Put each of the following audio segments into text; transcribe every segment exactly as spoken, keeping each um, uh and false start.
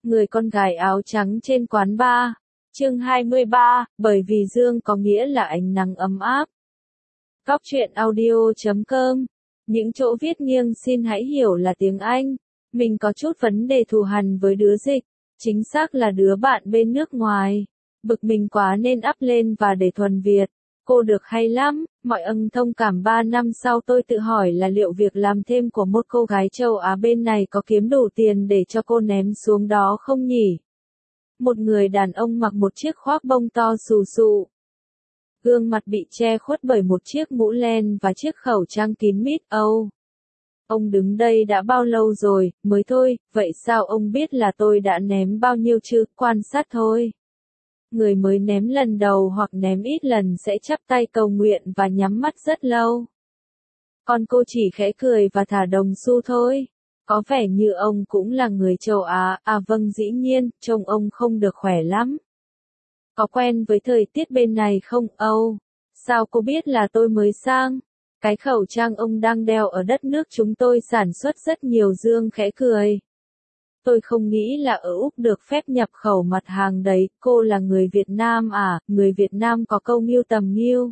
Người con gái áo trắng trên quán bar. Chương hai mươi ba, bởi vì dương có nghĩa là ánh nắng ấm áp. Góc truyện audio chấm com. Những chỗ viết nghiêng xin hãy hiểu là tiếng Anh. Mình có chút vấn đề thù hằn với đứa dịch, chính xác là đứa bạn bên nước ngoài. Bực mình quá nên up lên và để thuần Việt. Cô được hay lắm, mọi ân thông cảm. Ba năm sau tôi tự hỏi là liệu việc làm thêm của một cô gái châu Á bên này có kiếm đủ tiền để cho cô ném xuống đó không nhỉ? Một người đàn ông mặc một chiếc khoác bông to xù xù. Gương mặt bị che khuất bởi một chiếc mũ len và chiếc khẩu trang kín mít. Âu! Ông đứng đây đã bao lâu rồi? Mới thôi, vậy sao ông biết là tôi đã ném bao nhiêu chứ? Quan sát thôi. Người mới ném lần đầu hoặc ném ít lần sẽ chắp tay cầu nguyện và nhắm mắt rất lâu. Còn cô chỉ khẽ cười và thả đồng xu thôi. Có vẻ như ông cũng là người châu Á. À vâng, dĩ nhiên, trông ông không được khỏe lắm. Có quen với thời tiết bên này không? Âu, sao cô biết là tôi mới sang? Cái khẩu trang ông đang đeo ở đất nước chúng tôi sản xuất rất nhiều. Dương khẽ cười. Tôi không nghĩ là ở Úc được phép nhập khẩu mặt hàng đấy. Cô là người Việt Nam à? Người Việt Nam có câu nghiêu tầm nghiêu,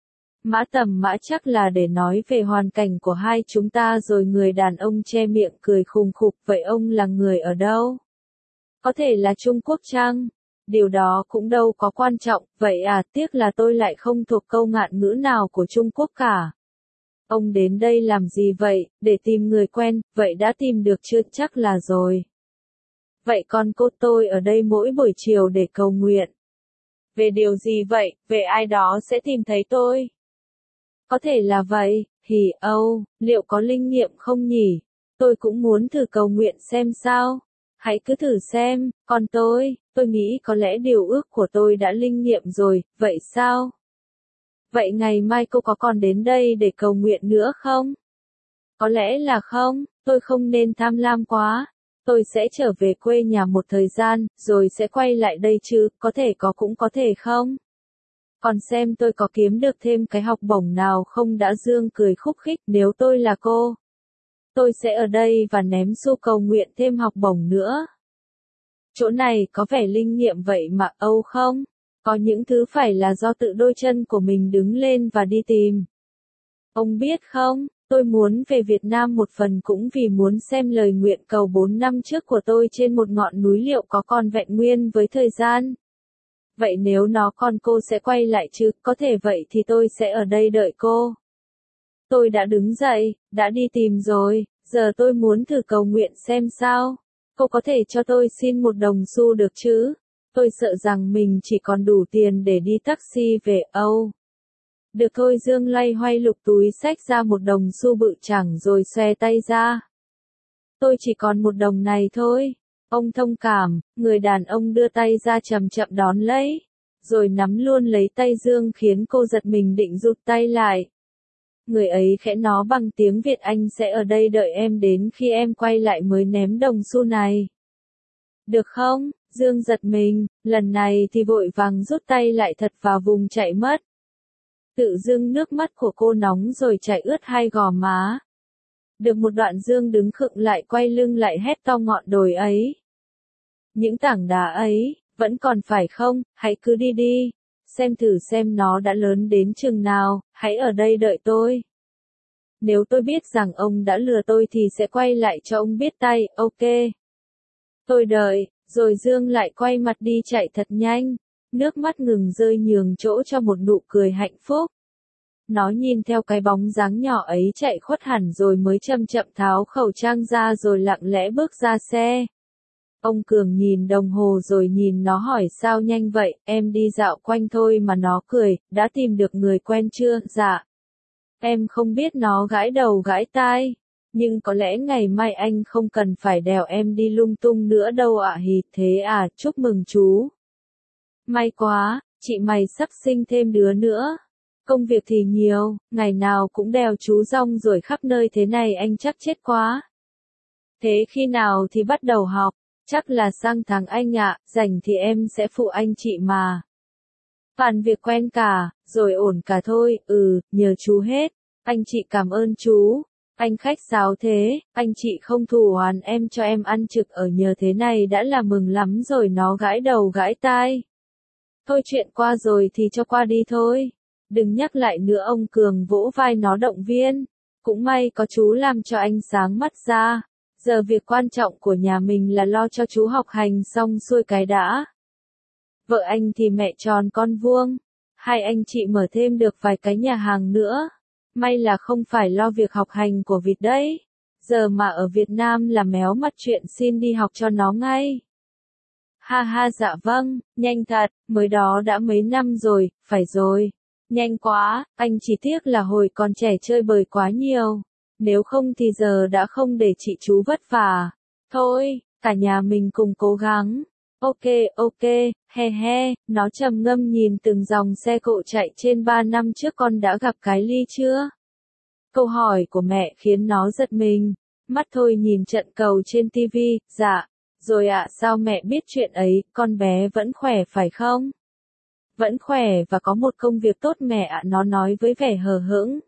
mã tầm mã, chắc là để nói về hoàn cảnh của hai chúng ta rồi. Người đàn ông che miệng cười khùng khục. Vậy ông là người ở đâu? Có thể là Trung Quốc chăng? Điều đó cũng đâu có quan trọng. Vậy à, tiếc là tôi lại không thuộc câu ngạn ngữ nào của Trung Quốc cả. Ông đến đây làm gì vậy? Để tìm người quen. Vậy đã tìm được chưa? Chắc là rồi. Vậy còn cô? Tôi ở đây mỗi buổi chiều để cầu nguyện. Về điều gì vậy? Về ai đó sẽ tìm thấy tôi. Có thể là vậy. Hì Âu, liệu có linh nghiệm không nhỉ? Tôi cũng muốn thử cầu nguyện xem sao. Hãy cứ thử xem. Còn tôi, tôi nghĩ có lẽ điều ước của tôi đã linh nghiệm rồi. Vậy sao? Vậy ngày mai cô có còn đến đây để cầu nguyện nữa không? Có lẽ là không. Tôi không nên tham lam quá. Tôi sẽ trở về quê nhà một thời gian, rồi sẽ quay lại đây chứ. Có thể có cũng có thể không. Còn xem tôi có kiếm được thêm cái học bổng nào không đã? Dương cười khúc khích. Nếu tôi là cô, tôi sẽ ở đây và ném xu cầu nguyện thêm học bổng nữa. Chỗ này có vẻ linh nghiệm vậy mà. Âu không? Có những thứ phải là do tự đôi chân của mình đứng lên và đi tìm. Ông biết không, tôi muốn về Việt Nam một phần cũng vì muốn xem lời nguyện cầu bốn năm trước của tôi trên một ngọn núi liệu có còn vẹn nguyên với thời gian. Vậy nếu nó còn, cô sẽ quay lại chứ? Có thể vậy thì tôi sẽ ở đây đợi cô. Tôi đã đứng dậy, đã đi tìm rồi, giờ tôi muốn thử cầu nguyện xem sao. Cô có thể cho tôi xin một đồng xu được chứ? Tôi sợ rằng mình chỉ còn đủ tiền để đi taxi về. Âu. Được thôi. Dương loay hoay lục túi xách ra một đồng xu bự chẳng rồi xòe tay ra. Tôi chỉ còn một đồng này thôi. Ông thông cảm. Người đàn ông đưa tay ra chậm chậm đón lấy, rồi nắm luôn lấy tay Dương khiến cô giật mình định rụt tay lại. Người ấy khẽ nói bằng tiếng Việt. Anh sẽ ở đây đợi em đến khi em quay lại mới ném đồng xu này. Được không? Dương giật mình, lần này thì vội vàng rút tay lại thật vào vùng chạy mất. Tự dưng nước mắt của cô nóng rồi chảy ướt hai gò má. Được một đoạn Dương đứng khựng lại, quay lưng lại, hét to. Ngọn đồi ấy, những tảng đá ấy, vẫn còn phải không? Hãy cứ đi đi. Xem thử xem nó đã lớn đến chừng nào. Hãy ở đây đợi tôi. Nếu tôi biết rằng ông đã lừa tôi thì sẽ quay lại cho ông biết tay. Ok. Tôi đợi. Rồi Dương lại quay mặt đi chạy thật nhanh. Nước mắt ngừng rơi nhường chỗ cho một nụ cười hạnh phúc. Nó nhìn theo cái bóng dáng nhỏ ấy chạy khuất hẳn rồi mới chậm chậm tháo khẩu trang ra rồi lặng lẽ bước ra xe. Ông Cường nhìn đồng hồ rồi nhìn nó hỏi sao nhanh vậy? Em đi dạo quanh thôi mà. Nó cười. Đã tìm được người quen chưa? Dạ. Em không biết. Nó gãi đầu gãi tai. Nhưng có lẽ ngày mai anh không cần phải đèo em đi lung tung nữa đâu ạ. Hì, thế à, chúc mừng chú. May quá, chị mày sắp sinh thêm đứa nữa. Công việc thì nhiều, ngày nào cũng đèo chú rong ruổi khắp nơi thế này anh chắc chết quá. Thế khi nào thì bắt đầu học? Chắc là sang tháng anh ạ, rảnh thì em sẽ phụ anh chị mà. Toàn việc quen cả, rồi ổn cả thôi. Ừ, nhờ chú hết. Anh chị cảm ơn chú. Anh khách sáo thế, anh chị không thù oán em cho em ăn trực ở nhờ thế này đã là mừng lắm rồi. Nó gãi đầu gãi tai. Thôi chuyện qua rồi thì cho qua đi thôi. Đừng nhắc lại nữa, ông Cường vỗ vai nó động viên. Cũng may có chú làm cho anh sáng mắt ra. Giờ việc quan trọng của nhà mình là lo cho chú học hành xong xuôi cái đã. Vợ anh thì mẹ tròn con vuông. Hai anh chị mở thêm được vài cái nhà hàng nữa. May là không phải lo việc học hành của vịt đấy. Giờ mà ở Việt Nam là méo mặt chuyện xin đi học cho nó ngay. Ha ha, dạ vâng, nhanh thật, mới đó đã mấy năm rồi, phải rồi. Nhanh quá, anh chỉ tiếc là hồi còn trẻ chơi bời quá nhiều. Nếu không thì giờ đã không để chị chú vất vả. Thôi, cả nhà mình cùng cố gắng. Ok, ok, he he, nó trầm ngâm nhìn từng dòng xe cộ chạy trên ba năm trước. Con đã gặp cái Ly chưa? Câu hỏi của mẹ khiến nó giật mình. Mắt thôi nhìn trận cầu trên tivi, dạ. Rồi ạ, à, sao mẹ biết chuyện ấy, con bé vẫn khỏe phải không? Vẫn khỏe và có một công việc tốt mẹ ạ, à, nó nói với vẻ hờ hững.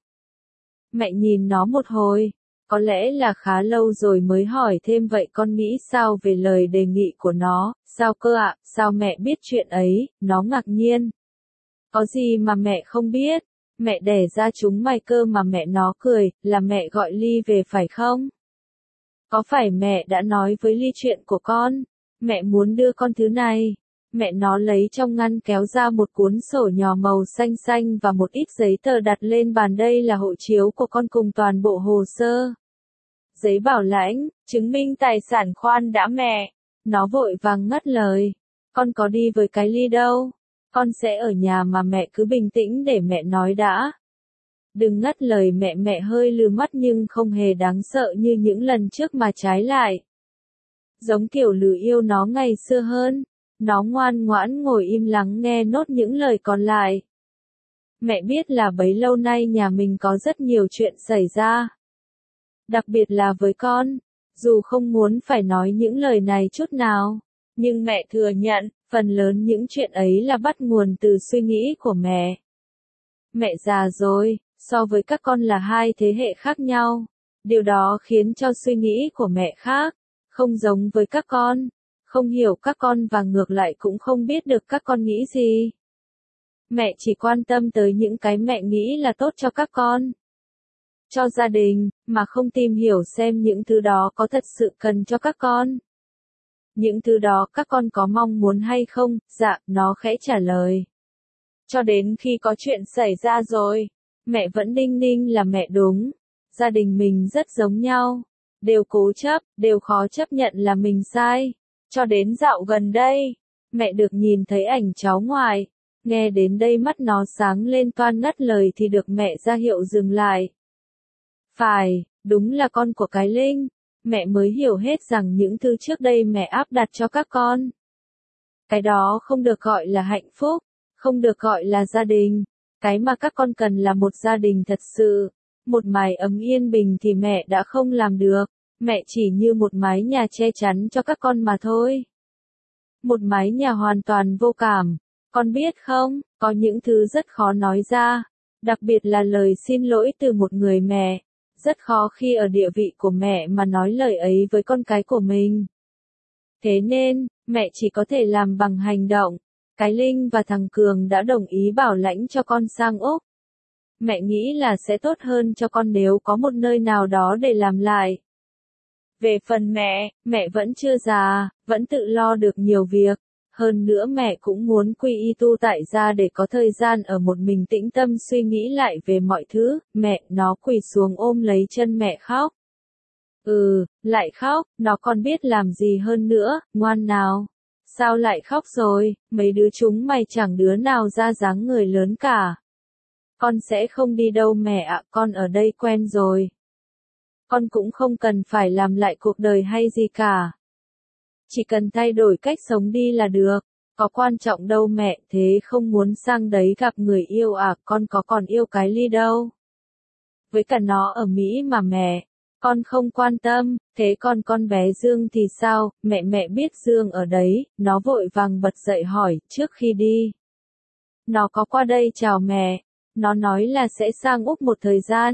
Mẹ nhìn nó một hồi, có lẽ là khá lâu rồi mới hỏi thêm vậy con nghĩ sao về lời đề nghị của nó, sao cơ ạ, à, sao mẹ biết chuyện ấy, nó ngạc nhiên. Có gì mà mẹ không biết, mẹ đẻ ra chúng mày cơ mà. Mẹ nó cười, là mẹ gọi Ly về phải không? Có phải mẹ đã nói với Ly chuyện của con? Mẹ muốn đưa con thứ này. Mẹ nó lấy trong ngăn kéo ra một cuốn sổ nhỏ màu xanh xanh và một ít giấy tờ đặt lên bàn. Đây là hộ chiếu của con cùng toàn bộ hồ sơ. Giấy bảo lãnh, chứng minh tài sản. Khoan đã mẹ. Nó vội vàng ngắt lời. Con có đi với cái Ly đâu. Con sẽ ở nhà mà, mẹ cứ bình tĩnh để mẹ nói đã. Đừng ngắt lời mẹ. Mẹ hơi lừ mắt nhưng không hề đáng sợ như những lần trước mà trái lại. Giống kiểu lừ yêu nó ngày xưa hơn. Nó ngoan ngoãn ngồi im lắng nghe nốt những lời còn lại. Mẹ biết là bấy lâu nay nhà mình có rất nhiều chuyện xảy ra. Đặc biệt là với con. Dù không muốn phải nói những lời này chút nào. Nhưng mẹ thừa nhận, phần lớn những chuyện ấy là bắt nguồn từ suy nghĩ của mẹ. Mẹ già rồi, so với các con là hai thế hệ khác nhau. Điều đó khiến cho suy nghĩ của mẹ khác, không giống với các con. Không hiểu các con và ngược lại cũng không biết được các con nghĩ gì. Mẹ chỉ quan tâm tới những cái mẹ nghĩ là tốt cho các con. Cho gia đình, mà không tìm hiểu xem những thứ đó có thật sự cần cho các con. Những thứ đó các con có mong muốn hay không? Dạ, nó khẽ trả lời. Cho đến khi có chuyện xảy ra rồi, mẹ vẫn đinh ninh là mẹ đúng. Gia đình mình rất giống nhau. Đều cố chấp, đều khó chấp nhận là mình sai. Cho đến dạo gần đây, mẹ được nhìn thấy ảnh cháu ngoại. Nghe đến đây mắt nó sáng lên toan ngắt lời thì được mẹ ra hiệu dừng lại. Phải, đúng là con của cái Linh. Mẹ mới hiểu hết rằng những thứ trước đây mẹ áp đặt cho các con. Cái đó không được gọi là hạnh phúc, không được gọi là gia đình. Cái mà các con cần là một gia đình thật sự. Một mái ấm yên bình thì mẹ đã không làm được. Mẹ chỉ như một mái nhà che chắn cho các con mà thôi. Một mái nhà hoàn toàn vô cảm. Con biết không, có những thứ rất khó nói ra. Đặc biệt là lời xin lỗi từ một người mẹ. Rất khó khi ở địa vị của mẹ mà nói lời ấy với con cái của mình. Thế nên, mẹ chỉ có thể làm bằng hành động. Cái Linh và thằng Cường đã đồng ý bảo lãnh cho con sang Úc. Mẹ nghĩ là sẽ tốt hơn cho con nếu có một nơi nào đó để làm lại. Về phần mẹ, mẹ vẫn chưa già, vẫn tự lo được nhiều việc. Hơn nữa mẹ cũng muốn quy y tu tại gia để có thời gian ở một mình tĩnh tâm suy nghĩ lại về mọi thứ. Mẹ, nó quỳ xuống ôm lấy chân mẹ khóc. Ừ, lại khóc, nó còn biết làm gì hơn nữa, ngoan nào. Sao lại khóc rồi, mấy đứa chúng mày chẳng đứa nào ra dáng người lớn cả. Con sẽ không đi đâu mẹ ạ, con ở đây quen rồi. Con cũng không cần phải làm lại cuộc đời hay gì cả. Chỉ cần thay đổi cách sống đi là được. Có quan trọng đâu mẹ, thế không muốn sang đấy gặp người yêu à, con có còn yêu cái Ly đâu. Với cả nó ở Mỹ mà mẹ, con không quan tâm, thế còn con bé Dương thì sao, mẹ mẹ biết Dương ở đấy, nó vội vàng bật dậy hỏi, trước khi đi. Nó có qua đây chào mẹ, nó nói là sẽ sang Úc một thời gian.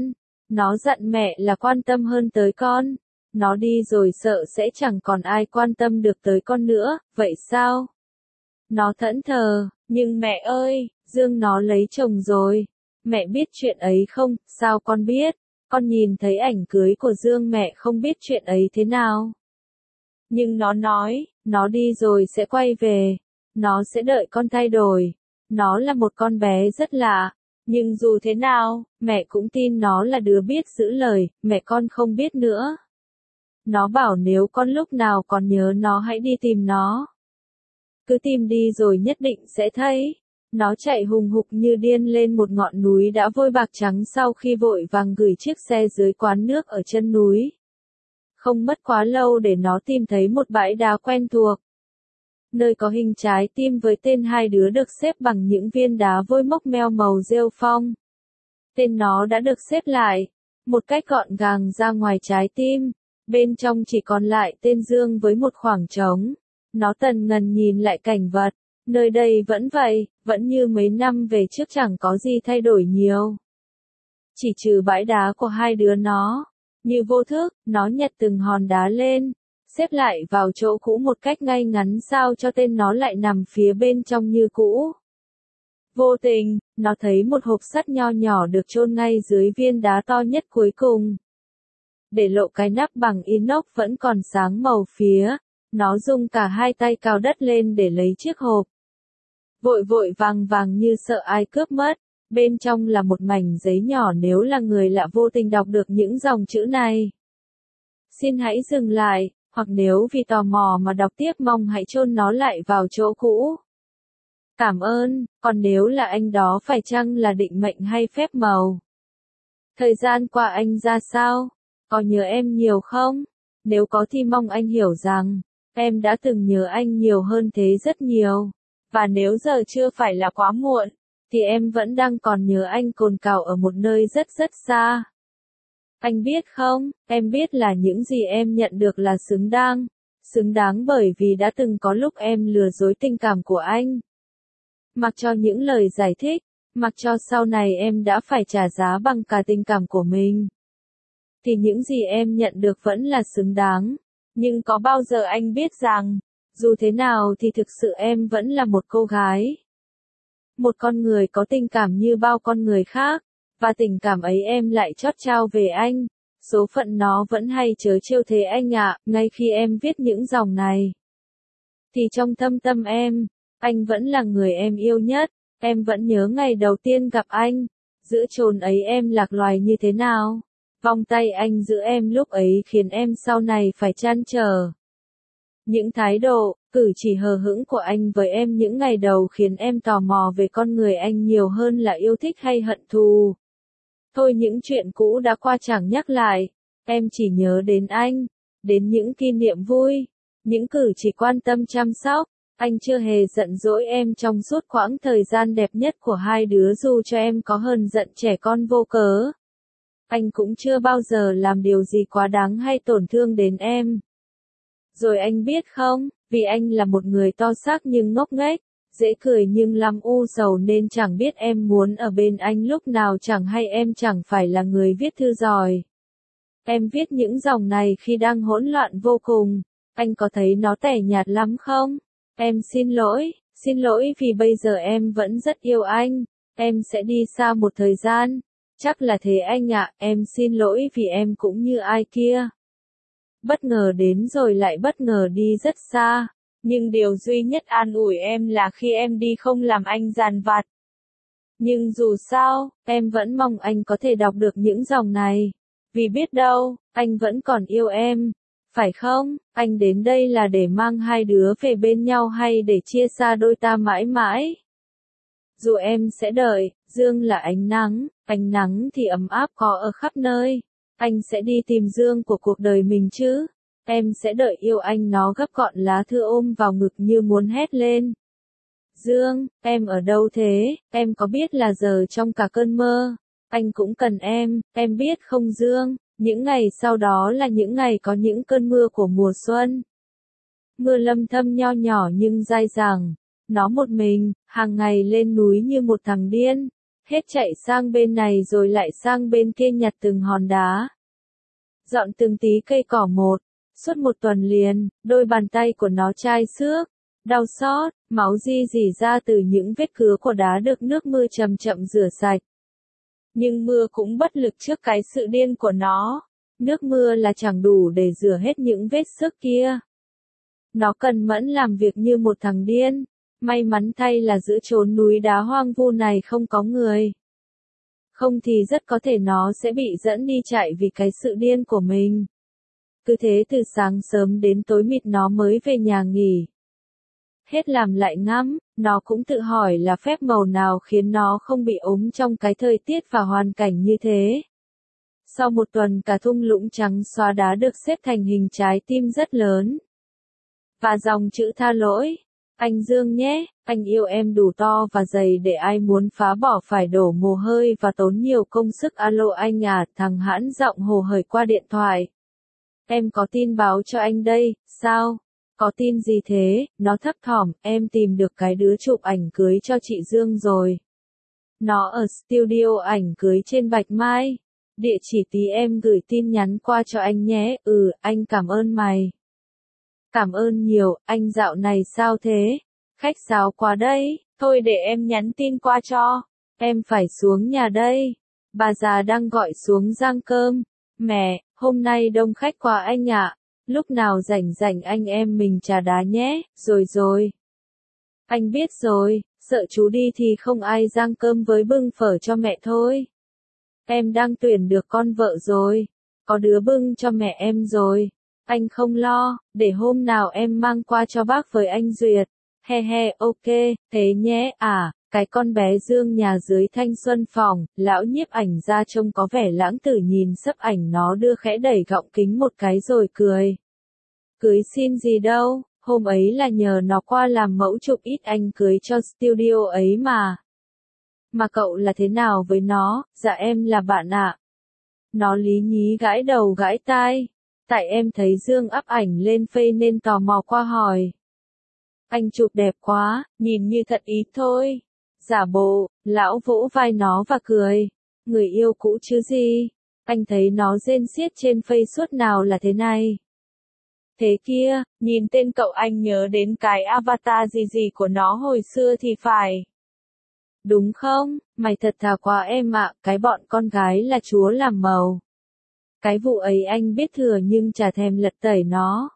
Nó giận mẹ là quan tâm hơn tới con. Nó đi rồi sợ sẽ chẳng còn ai quan tâm được tới con nữa, vậy sao? Nó thẫn thờ, nhưng mẹ ơi, Dương nó lấy chồng rồi. Mẹ biết chuyện ấy không? Sao con biết? Con nhìn thấy ảnh cưới của Dương, mẹ không biết chuyện ấy thế nào. Nhưng nó nói, nó đi rồi sẽ quay về. Nó sẽ đợi con thay đổi. Nó là một con bé rất lạ. Nhưng dù thế nào, mẹ cũng tin nó là đứa biết giữ lời, mẹ con không biết nữa. Nó bảo nếu con lúc nào còn nhớ nó hãy đi tìm nó. Cứ tìm đi rồi nhất định sẽ thấy. Nó chạy hùng hục như điên lên một ngọn núi đã vôi bạc trắng sau khi vội vàng gửi chiếc xe dưới quán nước ở chân núi. Không mất quá lâu để nó tìm thấy một bãi đá quen thuộc. Nơi có hình trái tim với tên hai đứa được xếp bằng những viên đá vôi mốc meo màu rêu phong. Tên nó đã được xếp lại, một cách gọn gàng ra ngoài trái tim. Bên trong chỉ còn lại tên Dương với một khoảng trống. Nó tần ngần nhìn lại cảnh vật. Nơi đây vẫn vậy, vẫn như mấy năm về trước, chẳng có gì thay đổi nhiều. Chỉ trừ bãi đá của hai đứa nó. Như vô thức, nó nhặt từng hòn đá lên, xếp lại vào chỗ cũ một cách ngay ngắn sao cho tên nó lại nằm phía bên trong như cũ. Vô tình, nó thấy một hộp sắt nho nhỏ được chôn ngay dưới viên đá to nhất cuối cùng. Để lộ cái nắp bằng inox vẫn còn sáng màu phía, nó dùng cả hai tay cào đất lên để lấy chiếc hộp. Vội vội vàng vàng như sợ ai cướp mất, bên trong là một mảnh giấy nhỏ, nếu là người lạ vô tình đọc được những dòng chữ này. Xin hãy dừng lại, hoặc nếu vì tò mò mà đọc tiếp mong hãy chôn nó lại vào chỗ cũ. Cảm ơn, còn nếu là anh đó phải chăng là định mệnh hay phép màu? Thời gian qua anh ra sao? Có nhớ em nhiều không? Nếu có thì mong anh hiểu rằng, em đã từng nhớ anh nhiều hơn thế rất nhiều. Và nếu giờ chưa phải là quá muộn, thì em vẫn đang còn nhớ anh cồn cào ở một nơi rất rất xa. Anh biết không, em biết là những gì em nhận được là xứng đáng. Xứng đáng bởi vì đã từng có lúc em lừa dối tình cảm của anh. Mặc cho những lời giải thích, mặc cho sau này em đã phải trả giá bằng cả tình cảm của mình. Thì những gì em nhận được vẫn là xứng đáng. Nhưng có bao giờ anh biết rằng, dù thế nào thì thực sự em vẫn là một cô gái. Một con người có tình cảm như bao con người khác, và tình cảm ấy em lại chót trao về anh. Số phận nó vẫn hay trớ trêu thế anh ạ, ngay khi em viết những dòng này. Thì trong thâm tâm em, anh vẫn là người em yêu nhất, em vẫn nhớ ngày đầu tiên gặp anh. Giữa chốn ấy em lạc loài như thế nào? Vòng tay anh giữ em lúc ấy khiến em sau này phải trăn trở. Những thái độ, cử chỉ hờ hững của anh với em những ngày đầu khiến em tò mò về con người anh nhiều hơn là yêu thích hay hận thù. Thôi những chuyện cũ đã qua chẳng nhắc lại, em chỉ nhớ đến anh, đến những kỷ niệm vui, những cử chỉ quan tâm chăm sóc. Anh chưa hề giận dỗi em trong suốt quãng thời gian đẹp nhất của hai đứa dù cho em có hờn giận trẻ con vô cớ. Anh cũng chưa bao giờ làm điều gì quá đáng hay tổn thương đến em. Rồi anh biết không, vì anh là một người to xác nhưng ngốc nghếch, dễ cười nhưng lắm u sầu nên chẳng biết em muốn ở bên anh lúc nào, chẳng hay em chẳng phải là người viết thư giỏi. Em viết những dòng này khi đang hỗn loạn vô cùng, anh có thấy nó tẻ nhạt lắm không? Em xin lỗi, xin lỗi vì bây giờ em vẫn rất yêu anh, em sẽ đi xa một thời gian. Chắc là thế anh ạ, em xin lỗi vì em cũng như ai kia. Bất ngờ đến rồi lại bất ngờ đi rất xa, nhưng điều duy nhất an ủi em là khi em đi không làm anh dằn vặt. Nhưng dù sao, em vẫn mong anh có thể đọc được những dòng này, vì biết đâu, anh vẫn còn yêu em, phải không? Anh đến đây là để mang hai đứa về bên nhau hay để chia xa đôi ta mãi mãi? Dù em sẽ đợi, Dương là ánh nắng, ánh nắng thì ấm áp có ở khắp nơi. Anh sẽ đi tìm Dương của cuộc đời mình chứ. Em sẽ đợi yêu anh. Nó gấp gọn lá thư ôm vào ngực như muốn hét lên. Dương, em ở đâu thế? Em có biết là giờ trong cả cơn mơ, anh cũng cần em, em biết không Dương? Những ngày sau đó là những ngày có những cơn mưa của mùa xuân. Mưa lâm thâm nho nhỏ nhưng dai dẳng. Nó một mình, hàng ngày lên núi như một thằng điên. Hết chạy sang bên này rồi lại sang bên kia nhặt từng hòn đá. Dọn từng tí cây cỏ một. Suốt một tuần liền, đôi bàn tay của nó chai xước, đau xót, máu ri rỉ ra từ những vết cứa của đá được nước mưa chậm chậm rửa sạch. Nhưng mưa cũng bất lực trước cái sự điên của nó. Nước mưa là chẳng đủ để rửa hết những vết xước kia. Nó cần mẫn làm việc như một thằng điên. May mắn thay là giữa chốn núi đá hoang vu này không có người. Không thì rất có thể nó sẽ bị dẫn đi chạy vì cái sự điên của mình. Cứ thế từ sáng sớm đến tối mịt nó mới về nhà nghỉ. Hết làm lại ngắm, nó cũng tự hỏi là phép màu nào khiến nó không bị ốm trong cái thời tiết và hoàn cảnh như thế. Sau một tuần cả thung lũng trắng xóa đá được xếp thành hình trái tim rất lớn. Và dòng chữ tha lỗi. Anh Dương nhé, anh yêu em đủ to và dày để ai muốn phá bỏ phải đổ mồ hôi và tốn nhiều công sức. Alo anh à, thằng Hãn giọng hồ hởi qua điện thoại. Em có tin báo cho anh đây, sao? Có tin gì thế? Nó thấp thỏm, em tìm được cái đứa chụp ảnh cưới cho chị Dương rồi. Nó ở studio ảnh cưới trên Bạch Mai. Địa chỉ tí em gửi tin nhắn qua cho anh nhé. Ừ, anh cảm ơn mày. Cảm ơn nhiều, anh dạo này sao thế? Khách sáo quá đấy, thôi để em nhắn tin qua cho. Em phải xuống nhà đây. Bà già đang gọi xuống rang cơm. Mẹ, hôm nay đông khách quá anh ạ. Lúc nào rảnh rảnh anh em mình trà đá nhé, rồi rồi. Anh biết rồi, sợ chú đi thì không ai rang cơm với bưng phở cho mẹ thôi. Em đang tuyển được con vợ rồi, có đứa bưng cho mẹ em rồi. Anh không lo, để hôm nào em mang qua cho bác với anh Duyệt. He he, ok, thế nhé. À, cái con bé Dương nhà dưới Thanh Xuân phòng, lão nhiếp ảnh ra trông có vẻ lãng tử nhìn sấp ảnh nó đưa khẽ đẩy gọng kính một cái rồi cười. Cưới xin gì đâu, hôm ấy là nhờ nó qua làm mẫu chụp ít anh cưới cho studio ấy mà. Mà cậu là thế nào với nó? Dạ em là bạn ạ. Nó lý nhí gãi đầu gãi tai. Tại em thấy Dương up ảnh lên Face nên tò mò qua hỏi. Anh chụp đẹp quá, nhìn như thật ý thôi. Giả bộ, lão vỗ vai nó và cười. Người yêu cũ chứ gì? Anh thấy nó rên xiết trên Face suốt nào là thế này. Thế kia, nhìn tên cậu anh nhớ đến cái avatar gì gì của nó hồi xưa thì phải. Đúng không? Mày thật thà quá em ạ, cái bọn con gái là chúa làm màu. Cái vụ ấy anh biết thừa nhưng chả thèm lật tẩy nó.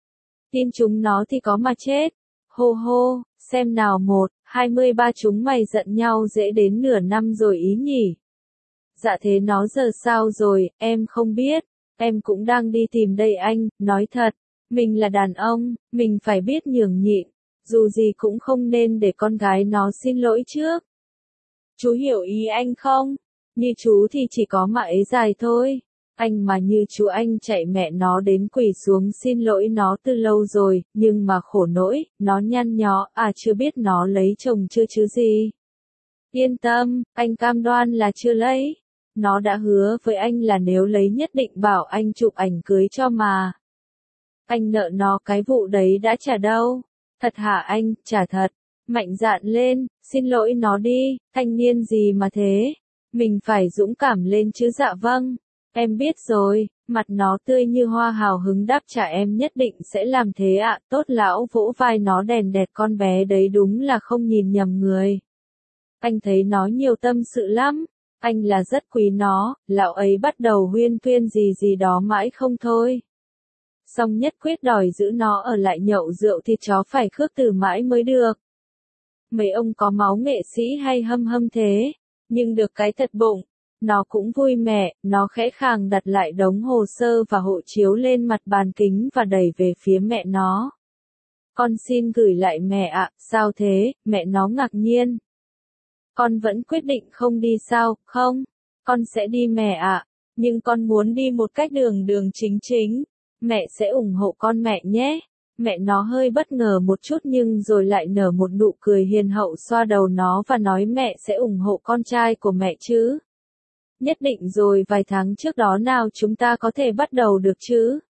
Tin chúng nó thì có mà chết. Hô hô, xem nào một, hai mươi ba chúng mày giận nhau dễ đến nửa năm rồi ý nhỉ. Dạ thế nó giờ sao rồi, em không biết. Em cũng đang đi tìm đây anh, nói thật. Mình là đàn ông, mình phải biết nhường nhịn. Dù gì cũng không nên để con gái nó xin lỗi trước. Chú hiểu ý anh không? Như chú thì chỉ có mà ế dài thôi. Anh mà như chú anh chạy mẹ nó đến quỳ xuống xin lỗi nó từ lâu rồi, nhưng mà khổ nỗi, nó nhăn nhó, à chưa biết nó lấy chồng chưa chứ gì. Yên tâm, anh cam đoan là chưa lấy. Nó đã hứa với anh là nếu lấy nhất định bảo anh chụp ảnh cưới cho mà. Anh nợ nó cái vụ đấy đã trả đâu. Thật hả anh, trả thật. Mạnh dạn lên, xin lỗi nó đi, thanh niên gì mà thế. Mình phải dũng cảm lên chứ. Dạ vâng. Em biết rồi, mặt nó tươi như hoa hào hứng đáp trả em nhất định sẽ làm thế ạ. Tốt lão vỗ vai nó đèn đẹt con bé đấy đúng là không nhìn nhầm người. Anh thấy nó nhiều tâm sự lắm. Anh là rất quý nó, lão ấy bắt đầu huyên thuyên gì gì đó mãi không thôi. Xong nhất quyết đòi giữ nó ở lại nhậu rượu thì chó phải khước từ mãi mới được. Mấy ông có máu nghệ sĩ hay hâm hâm thế, nhưng được cái thật bụng. Nó cũng vui mẹ, nó khẽ khàng đặt lại đống hồ sơ và hộ chiếu lên mặt bàn kính và đẩy về phía mẹ nó. Con xin gửi lại mẹ ạ, sao thế, mẹ nó ngạc nhiên. Con vẫn quyết định không đi sao, không? Con sẽ đi mẹ ạ, nhưng con muốn đi một cách đường đường chính chính. Mẹ sẽ ủng hộ con mẹ nhé. Mẹ nó hơi bất ngờ một chút nhưng rồi lại nở một nụ cười hiền hậu xoa đầu nó và nói mẹ sẽ ủng hộ con trai của mẹ chứ. Nhất định rồi, vài tháng trước đó nào chúng ta có thể bắt đầu được chứ?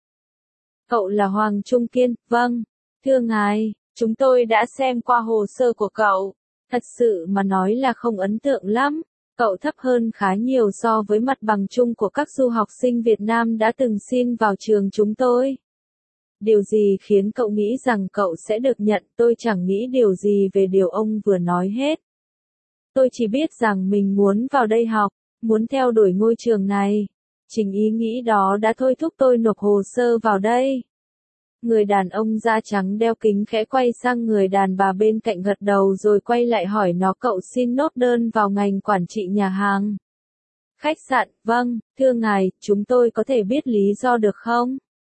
Cậu là Hoàng Trung Kiên, vâng. Thưa ngài, chúng tôi đã xem qua hồ sơ của cậu. Thật sự mà nói là không ấn tượng lắm. Cậu thấp hơn khá nhiều so với mặt bằng chung của các du học sinh Việt Nam đã từng xin vào trường chúng tôi. Điều gì khiến cậu nghĩ rằng cậu sẽ được nhận? Tôi chẳng nghĩ điều gì về điều ông vừa nói hết. Tôi chỉ biết rằng mình muốn vào đây học, muốn theo đuổi ngôi trường này. Chính ý nghĩ đó đã thôi thúc tôi nộp hồ sơ vào đây. Người đàn ông da trắng đeo kính khẽ quay sang người đàn bà bên cạnh gật đầu rồi quay lại hỏi nó, cậu xin nốt đơn vào ngành quản trị nhà hàng. Khách sạn, vâng, thưa ngài, chúng tôi có thể biết lý do được không?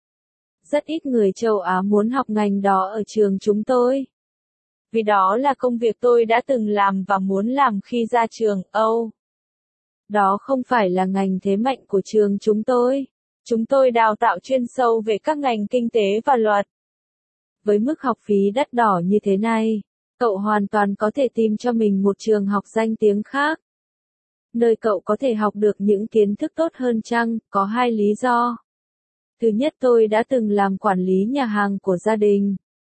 Rất ít người châu Á muốn học ngành đó ở trường chúng tôi. Vì đó là công việc tôi đã từng làm và muốn làm khi ra trường. Âu. Đó không phải là ngành thế mạnh của trường chúng tôi. Chúng tôi đào tạo chuyên sâu về các ngành kinh tế và luật. Với mức học phí đắt đỏ như thế này, cậu hoàn toàn có thể tìm cho mình một trường học danh tiếng khác, nơi cậu có thể học được những kiến thức tốt hơn chăng? Có hai lý do. Thứ nhất, tôi đã từng làm quản lý nhà hàng của gia đình.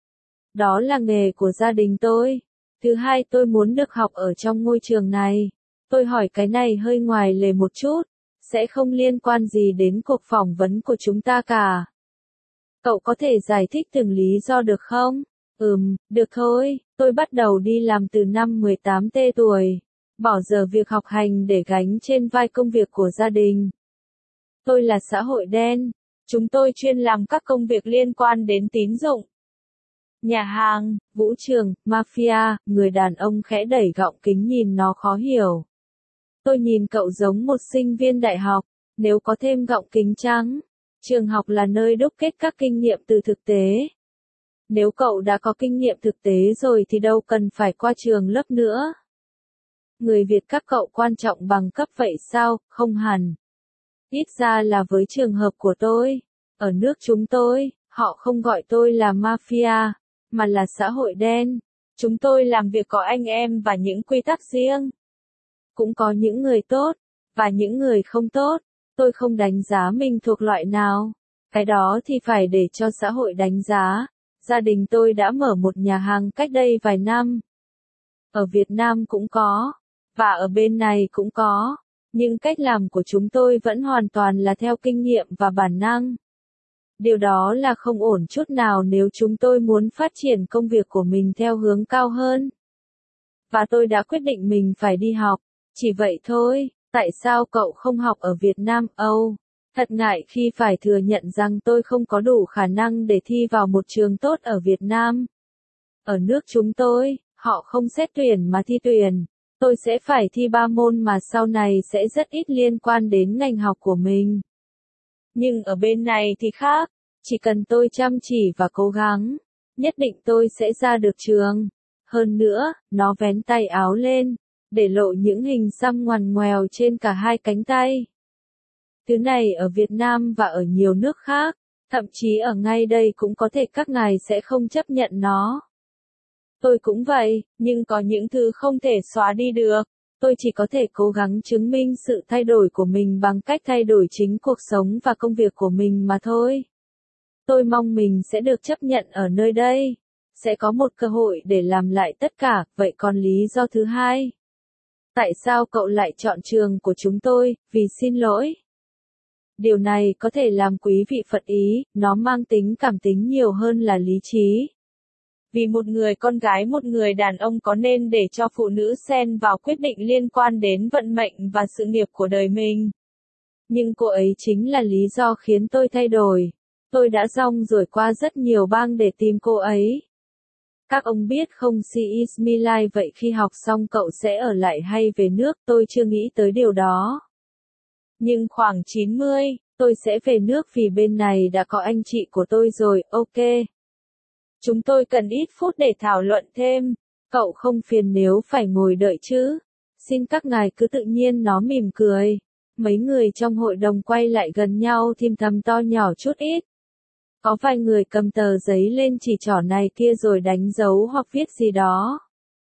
Đó là nghề của gia đình tôi. Thứ hai, tôi muốn được học ở trong ngôi trường này. Tôi hỏi cái này hơi ngoài lề một chút, sẽ không liên quan gì đến cuộc phỏng vấn của chúng ta cả. Cậu có thể giải thích từng lý do được không? Ừm, được thôi, tôi bắt đầu đi làm từ năm mười tám tuổi, bỏ giờ việc học hành để gánh trên vai công việc của gia đình. Tôi là xã hội đen, chúng tôi chuyên làm các công việc liên quan đến tín dụng, nhà hàng, vũ trường, mafia. Người đàn ông khẽ đẩy gọng kính nhìn nó khó hiểu. Tôi nhìn cậu giống một sinh viên đại học, nếu có thêm gọng kính trắng. Trường học là nơi đúc kết các kinh nghiệm từ thực tế. Nếu cậu đã có kinh nghiệm thực tế rồi thì đâu cần phải qua trường lớp nữa. Người Việt các cậu quan trọng bằng cấp vậy sao? Không hẳn. Ít ra là với trường hợp của tôi. Ở nước chúng tôi, họ không gọi tôi là mafia, mà là xã hội đen. Chúng tôi làm việc có anh em và những quy tắc riêng. Cũng có những người tốt, và những người không tốt. Tôi không đánh giá mình thuộc loại nào. Cái đó thì phải để cho xã hội đánh giá. Gia đình tôi đã mở một nhà hàng cách đây vài năm. Ở Việt Nam cũng có, và ở bên này cũng có. Nhưng cách làm của chúng tôi vẫn hoàn toàn là theo kinh nghiệm và bản năng. Điều đó là không ổn chút nào nếu chúng tôi muốn phát triển công việc của mình theo hướng cao hơn. Và tôi đã quyết định mình phải đi học. Chỉ vậy thôi. Tại sao cậu không học ở Việt Nam? Âu, thật ngại khi phải thừa nhận rằng tôi không có đủ khả năng để thi vào một trường tốt ở Việt Nam. Ở nước chúng tôi, họ không xét tuyển mà thi tuyển. Tôi sẽ phải thi ba môn mà sau này sẽ rất ít liên quan đến ngành học của mình. Nhưng ở bên này thì khác, chỉ cần tôi chăm chỉ và cố gắng, nhất định tôi sẽ ra được trường. Hơn nữa, nó vén tay áo lên, để lộ những hình xăm ngoằn ngoèo trên cả hai cánh tay. Thứ này ở Việt Nam và ở nhiều nước khác, thậm chí ở ngay đây cũng có thể các ngài sẽ không chấp nhận nó. Tôi cũng vậy, nhưng có những thứ không thể xóa đi được. Tôi chỉ có thể cố gắng chứng minh sự thay đổi của mình bằng cách thay đổi chính cuộc sống và công việc của mình mà thôi. Tôi mong mình sẽ được chấp nhận ở nơi đây, sẽ có một cơ hội để làm lại tất cả. Vậy còn lý do thứ hai? Tại sao cậu lại chọn trường của chúng tôi? Vì xin lỗi. Điều này có thể làm quý vị phật ý, nó mang tính cảm tính nhiều hơn là lý trí. Vì một người con gái một người đàn ông có nên để cho phụ nữ xen vào quyết định liên quan đến vận mệnh và sự nghiệp của đời mình. Nhưng cô ấy chính là lý do khiến tôi thay đổi. Tôi đã rong ruổi qua rất nhiều bang để tìm cô ấy. Các ông biết không, she is my life. Vậy khi học xong cậu sẽ ở lại hay về nước? Tôi chưa nghĩ tới điều đó. Nhưng khoảng chín mươi, tôi sẽ về nước vì bên này đã có anh chị của tôi rồi. Ok. Chúng tôi cần ít phút để thảo luận thêm. Cậu không phiền nếu phải ngồi đợi chứ? Xin các ngài cứ tự nhiên. Nó mỉm cười. Mấy người trong hội đồng quay lại gần nhau thì thầm to nhỏ chút ít. Có vài người cầm tờ giấy lên chỉ trỏ này kia rồi đánh dấu hoặc viết gì đó.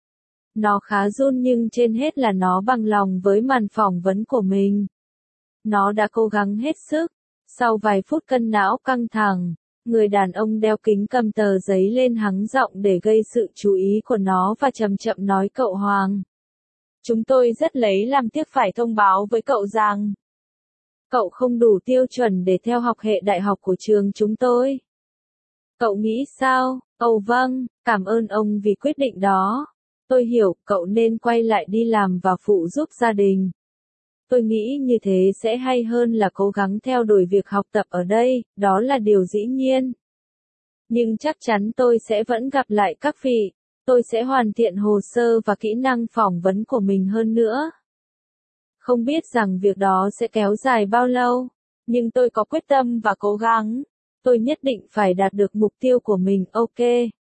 Nó khá run nhưng trên hết là nó bằng lòng với màn phỏng vấn của mình. Nó đã cố gắng hết sức. Sau vài phút cân não căng thẳng, người đàn ông đeo kính cầm tờ giấy lên hắng giọng để gây sự chú ý của nó và chậm chậm nói, cậu Hoàng. Chúng tôi rất lấy làm tiếc phải thông báo với cậu rằng cậu không đủ tiêu chuẩn để theo học hệ đại học của trường chúng tôi. Cậu nghĩ sao? Ồ vâng, cảm ơn ông vì quyết định đó. Tôi hiểu, cậu nên quay lại đi làm và phụ giúp gia đình. Tôi nghĩ như thế sẽ hay hơn là cố gắng theo đuổi việc học tập ở đây, đó là điều dĩ nhiên. Nhưng chắc chắn tôi sẽ vẫn gặp lại các vị. Tôi sẽ hoàn thiện hồ sơ và kỹ năng phỏng vấn của mình hơn nữa. Không biết rằng việc đó sẽ kéo dài bao lâu, nhưng tôi có quyết tâm và cố gắng. Tôi nhất định phải đạt được mục tiêu của mình, ok.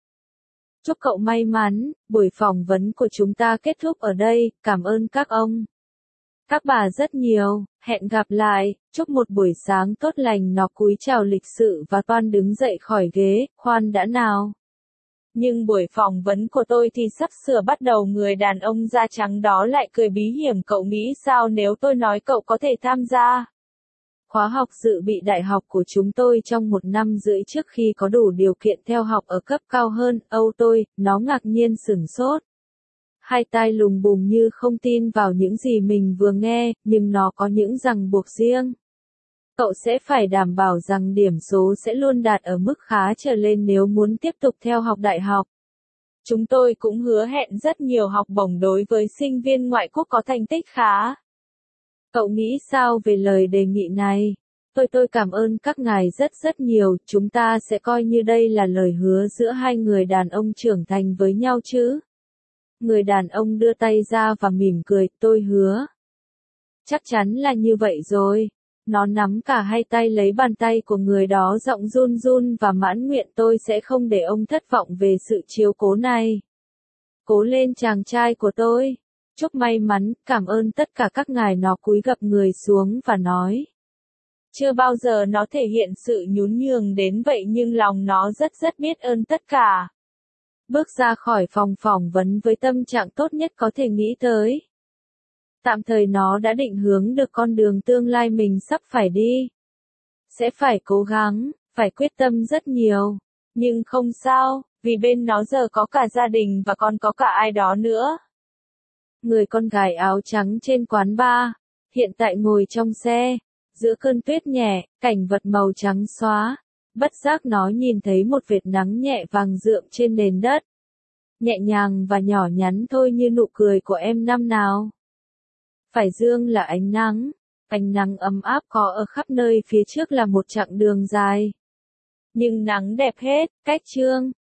Chúc cậu may mắn, buổi phỏng vấn của chúng ta kết thúc ở đây, cảm ơn các ông. Các bà rất nhiều, hẹn gặp lại, chúc một buổi sáng tốt lành. Nó cúi chào lịch sự và toan đứng dậy khỏi ghế, khoan đã nào. Nhưng buổi phỏng vấn của tôi thì sắp sửa bắt đầu. Người đàn ông da trắng đó lại cười bí hiểm. Cậu nghĩ sao nếu tôi nói cậu có thể tham gia khóa học dự bị đại học của chúng tôi trong một năm rưỡi trước khi có đủ điều kiện theo học ở cấp cao hơn? Âu tôi, nó ngạc nhiên sửng sốt. Hai tai lùng bùng như không tin vào những gì mình vừa nghe, nhưng nó có những ràng buộc riêng. Cậu sẽ phải đảm bảo rằng điểm số sẽ luôn đạt ở mức khá trở lên nếu muốn tiếp tục theo học đại học. Chúng tôi cũng hứa hẹn rất nhiều học bổng đối với sinh viên ngoại quốc có thành tích khá. Cậu nghĩ sao về lời đề nghị này? Tôi tôi cảm ơn các ngài rất rất nhiều, chúng ta sẽ coi như đây là lời hứa giữa hai người đàn ông trưởng thành với nhau chứ. Người đàn ông đưa tay ra và mỉm cười, tôi hứa. Chắc chắn là như vậy rồi. Nó nắm cả hai tay lấy bàn tay của người đó, giọng run run và mãn nguyện. Tôi sẽ không để ông thất vọng về sự chiếu cố này. Cố lên chàng trai của tôi. Chúc may mắn, cảm ơn tất cả các ngài. Nó cúi gập người xuống và nói. Chưa bao giờ nó thể hiện sự nhún nhường đến vậy nhưng lòng nó rất rất biết ơn tất cả. Bước ra khỏi phòng phỏng vấn với tâm trạng tốt nhất có thể nghĩ tới. Tạm thời nó đã định hướng được con đường tương lai mình sắp phải đi. Sẽ phải cố gắng, phải quyết tâm rất nhiều. Nhưng không sao, vì bên nó giờ có cả gia đình và còn có cả ai đó nữa. Người con gái áo trắng trên quán bar, hiện tại ngồi trong xe, giữa cơn tuyết nhẹ, cảnh vật màu trắng xóa. Bất giác nó nhìn thấy một vệt nắng nhẹ vàng rượm trên nền đất. Nhẹ nhàng và nhỏ nhắn thôi như nụ cười của em năm nào. Phải dương là ánh nắng, ánh nắng ấm áp có ở khắp nơi, phía trước là một chặng đường dài. Nhưng nắng đẹp hết, cách chương.